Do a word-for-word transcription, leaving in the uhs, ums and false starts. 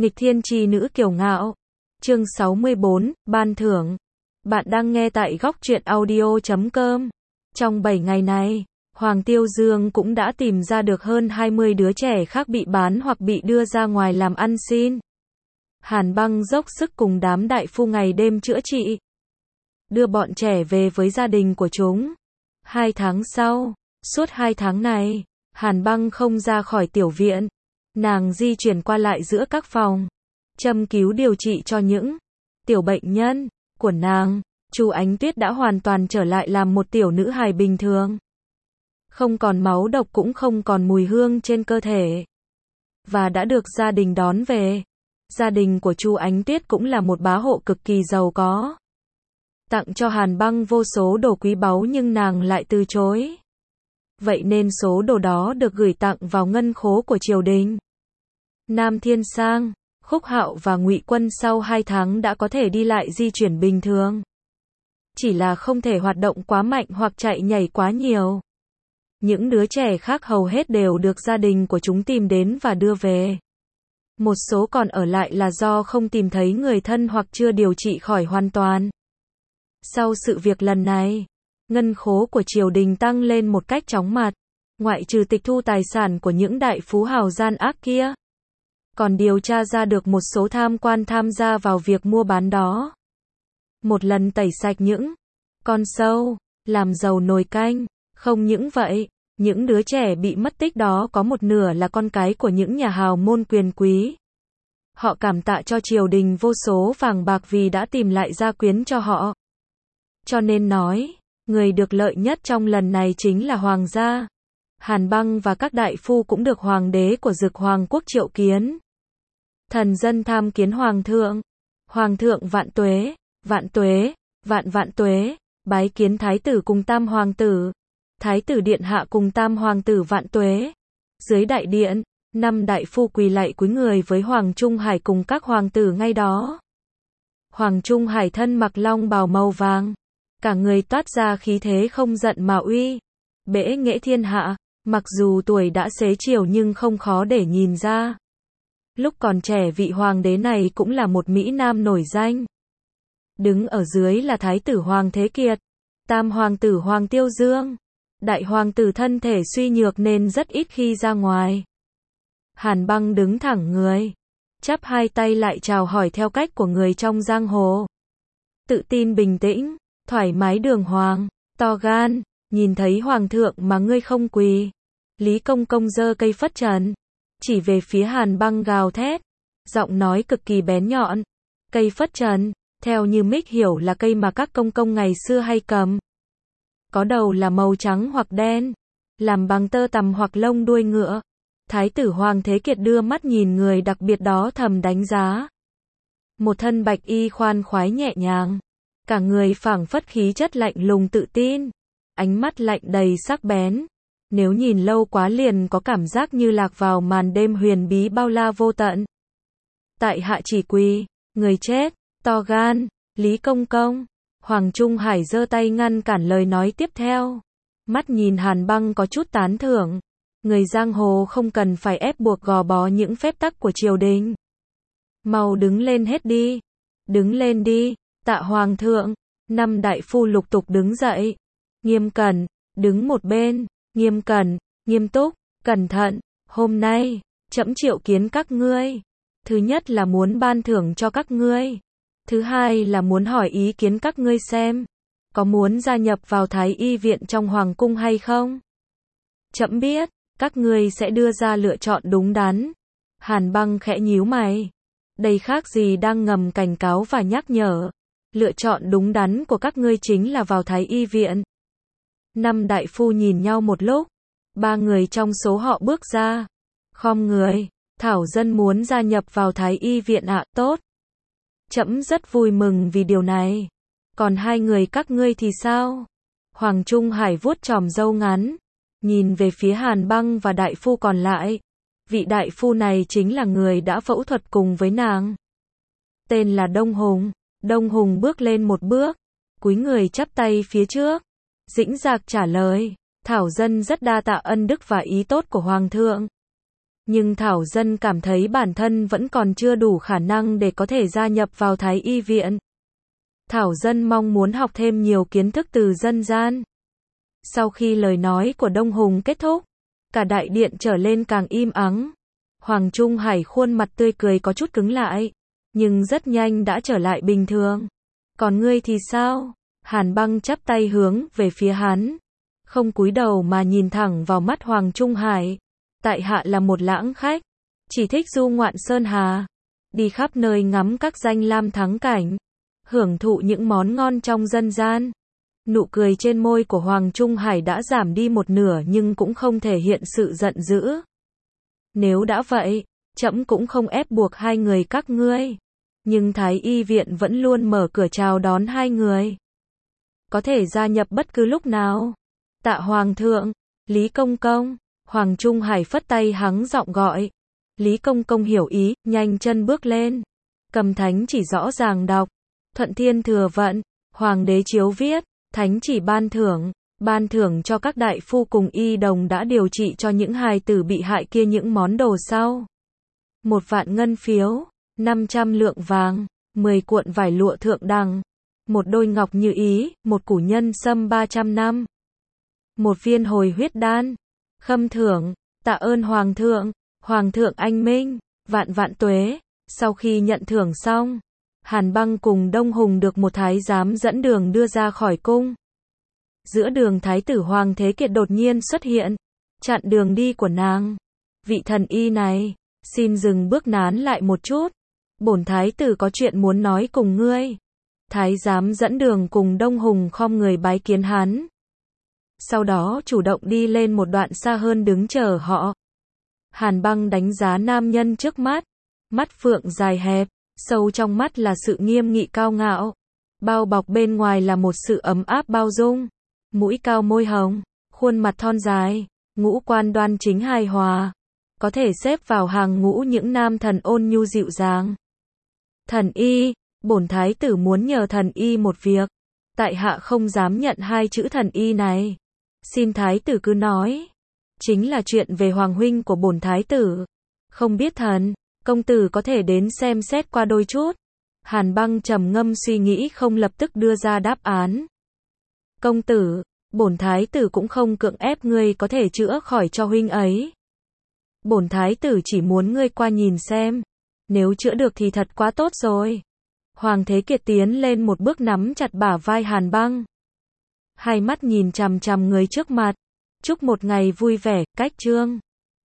Nghịch thiên chi nữ kiều ngạo. Chương sáu mươi bốn, ban thưởng. Bạn đang nghe tại góc truyện audio chấm com. Trong bảy ngày này, Hoàng Tiêu Dương cũng đã tìm ra được hơn hai mươi đứa trẻ khác bị bán hoặc bị đưa ra ngoài làm ăn xin. Hàn Băng dốc sức cùng đám đại phu ngày đêm chữa trị, đưa bọn trẻ về với gia đình của chúng. Hai tháng sau, suốt hai tháng này, Hàn Băng không ra khỏi tiểu viện. Nàng di chuyển qua lại giữa các phòng, châm cứu điều trị cho những tiểu bệnh nhân của nàng. Chu Ánh Tuyết đã hoàn toàn trở lại làm một tiểu nữ hài bình thường. Không còn máu độc cũng không còn mùi hương trên cơ thể. Và đã được gia đình đón về. Gia đình của Chu Ánh Tuyết cũng là một bá hộ cực kỳ giàu có. Tặng cho Hàn Băng vô số đồ quý báu nhưng nàng lại từ chối. Vậy nên số đồ đó được gửi tặng vào ngân khố của triều đình. Nam Thiên Sang, Khúc Hạo và Ngụy Quân sau hai tháng đã có thể đi lại di chuyển bình thường. Chỉ là không thể hoạt động quá mạnh hoặc chạy nhảy quá nhiều. Những đứa trẻ khác hầu hết đều được gia đình của chúng tìm đến và đưa về. Một số còn ở lại là do không tìm thấy người thân hoặc chưa điều trị khỏi hoàn toàn. Sau sự việc lần này, ngân khố của triều đình tăng lên một cách chóng mặt, ngoại trừ tịch thu tài sản của những đại phú hào gian ác kia, còn điều tra ra được một số tham quan tham gia vào việc mua bán đó. Một lần tẩy sạch những con sâu, làm giàu nồi canh. Không những vậy, những đứa trẻ bị mất tích đó có một nửa là con cái của những nhà hào môn quyền quý. Họ cảm tạ cho triều đình vô số vàng bạc vì đã tìm lại gia quyến cho họ. Cho nên nói, người được lợi nhất trong lần này chính là hoàng gia. Hàn Băng và các đại phu cũng được hoàng đế của Dực Hoàng quốc triệu kiến. Thần dân tham kiến hoàng thượng. Hoàng thượng vạn tuế, vạn tuế, vạn vạn tuế. Bái kiến thái tử cùng tam hoàng tử. Thái tử điện hạ cùng tam hoàng tử vạn tuế. Dưới đại điện, năm đại phu quỳ lạy cúi người với Hoàng Trung Hải cùng các hoàng tử ngay đó. Hoàng Trung Hải thân mặc long bào màu vàng, cả người toát ra khí thế không giận mà uy, bẽ nghệ thiên hạ. Mặc dù tuổi đã xế chiều nhưng không khó để nhìn ra. Lúc còn trẻ vị hoàng đế này cũng là một mỹ nam nổi danh. Đứng ở dưới là thái tử Hoàng Thế Kiệt, tam hoàng tử Hoàng Tiêu Dương. Đại hoàng tử thân thể suy nhược nên rất ít khi ra ngoài. Hàn Băng đứng thẳng người, chắp hai tay lại chào hỏi theo cách của người trong giang hồ. Tự tin bình tĩnh, thoải mái đường hoàng, to gan, nhìn thấy hoàng thượng mà ngươi không quỳ. Lý Công Công giơ cây phất trần, chỉ về phía Hàn Băng gào thét, giọng nói cực kỳ bén nhọn. Cây phất trần, theo như Mick hiểu là cây mà các công công ngày xưa hay cầm. Có đầu là màu trắng hoặc đen, làm bằng tơ tằm hoặc lông đuôi ngựa. Thái tử Hoàng Thế Kiệt đưa mắt nhìn người đặc biệt đó thầm đánh giá. Một thân bạch y khoan khoái nhẹ nhàng, cả người phảng phất khí chất lạnh lùng tự tin, ánh mắt lạnh đầy sắc bén. Nếu nhìn lâu quá liền có cảm giác như lạc vào màn đêm huyền bí bao la vô tận. Tại hạ chỉ quỳ, người chết, to gan, Lý Công Công. Hoàng Trung Hải giơ tay ngăn cản lời nói tiếp theo. Mắt nhìn Hàn Băng có chút tán thưởng. Người giang hồ không cần phải ép buộc gò bó những phép tắc của triều đình. Mau đứng lên hết đi. Đứng lên đi, tạ hoàng thượng. Năm đại phu lục tục đứng dậy. Nghiêm cẩn, đứng một bên. Nghiêm cẩn, nghiêm túc, cẩn thận. Hôm nay, trẫm triệu kiến các ngươi. Thứ nhất là muốn ban thưởng cho các ngươi. Thứ hai là muốn hỏi ý kiến các ngươi xem, có muốn gia nhập vào Thái Y viện trong Hoàng cung hay không? Trẫm biết, các ngươi sẽ đưa ra lựa chọn đúng đắn. Hàn Băng khẽ nhíu mày. Đây khác gì đang ngầm cảnh cáo và nhắc nhở. Lựa chọn đúng đắn của các ngươi chính là vào Thái Y viện. Năm đại phu nhìn nhau một lúc. Ba người trong số họ bước ra. Khom người, thảo dân muốn gia nhập vào Thái Y viện ạ. Tốt. Trẫm rất vui mừng vì điều này. Còn hai người các ngươi thì sao? Hoàng Trung Hải vuốt chòm râu ngắn, nhìn về phía Hàn Băng và đại phu còn lại. Vị đại phu này chính là người đã phẫu thuật cùng với nàng. Tên là Đông Hùng. Đông Hùng bước lên một bước, cúi người chắp tay phía trước, dĩnh dạc trả lời. Thảo dân rất đa tạ ân đức và ý tốt của Hoàng thượng. Nhưng Thảo Dân cảm thấy bản thân vẫn còn chưa đủ khả năng để có thể gia nhập vào Thái y viện. Thảo Dân mong muốn học thêm nhiều kiến thức từ dân gian. Sau khi lời nói của Đông Hùng kết thúc, cả đại điện trở lên càng im ắng. Hoàng Trung Hải khuôn mặt tươi cười có chút cứng lại, nhưng rất nhanh đã trở lại bình thường. Còn ngươi thì sao? Hàn Băng chắp tay hướng về phía hắn, không cúi đầu mà nhìn thẳng vào mắt Hoàng Trung Hải. Tại hạ là một lãng khách, chỉ thích du ngoạn sơn hà, đi khắp nơi ngắm các danh lam thắng cảnh, hưởng thụ những món ngon trong dân gian. Nụ cười trên môi của Hoàng Trung Hải đã giảm đi một nửa nhưng cũng không thể hiện sự giận dữ. Nếu đã vậy, trẫm cũng không ép buộc hai người các ngươi, nhưng Thái y viện vẫn luôn mở cửa chào đón hai người. Có thể gia nhập bất cứ lúc nào. Tạ Hoàng thượng, Lý Công Công. Hoàng Trung Hải phất tay hắng giọng gọi. Lý Công Công hiểu ý, nhanh chân bước lên. Cầm thánh chỉ rõ ràng đọc. Thuận thiên thừa vận, Hoàng đế chiếu viết, thánh chỉ ban thưởng, ban thưởng cho các đại phu cùng y đồng đã điều trị cho những hài tử bị hại kia những món đồ sau. Một vạn ngân phiếu, năm trăm lượng vàng, mười cuộn vải lụa thượng đẳng, một đôi ngọc như ý, một củ nhân sâm ba trăm năm, một viên hồi huyết đan. Khâm thưởng, tạ ơn Hoàng thượng, Hoàng thượng anh minh, vạn vạn tuế. Sau khi nhận thưởng xong, Hàn Băng cùng Đông Hùng được một thái giám dẫn đường đưa ra khỏi cung. Giữa đường thái tử Hoàng Thế Kiệt đột nhiên xuất hiện, chặn đường đi của nàng. Vị thần y này, xin dừng bước nán lại một chút. Bổn thái tử có chuyện muốn nói cùng ngươi. Thái giám dẫn đường cùng Đông Hùng khom người bái kiến hắn. Sau đó chủ động đi lên một đoạn xa hơn đứng chờ họ. Hàn Băng đánh giá nam nhân trước mắt. Mắt phượng dài hẹp, sâu trong mắt là sự nghiêm nghị cao ngạo. Bao bọc bên ngoài là một sự ấm áp bao dung. Mũi cao môi hồng, khuôn mặt thon dài, ngũ quan đoan chính hài hòa. Có thể xếp vào hàng ngũ những nam thần ôn nhu dịu dàng. Thần y, bổn thái tử muốn nhờ thần y một việc. Tại hạ không dám nhận hai chữ thần y này. Xin thái tử cứ nói. Chính là chuyện về hoàng huynh của bổn thái tử. Không biết thần, công tử có thể đến xem xét qua đôi chút. Hàn Băng trầm ngâm suy nghĩ không lập tức đưa ra đáp án. Công tử, bổn thái tử cũng không cưỡng ép ngươi có thể chữa khỏi cho huynh ấy. Bổn thái tử chỉ muốn ngươi qua nhìn xem. Nếu chữa được thì thật quá tốt rồi. Hoàng Thế Kiệt tiến lên một bước nắm chặt bả vai Hàn Băng. Hai mắt nhìn chằm chằm người trước mặt. Chúc một ngày vui vẻ, cách chương.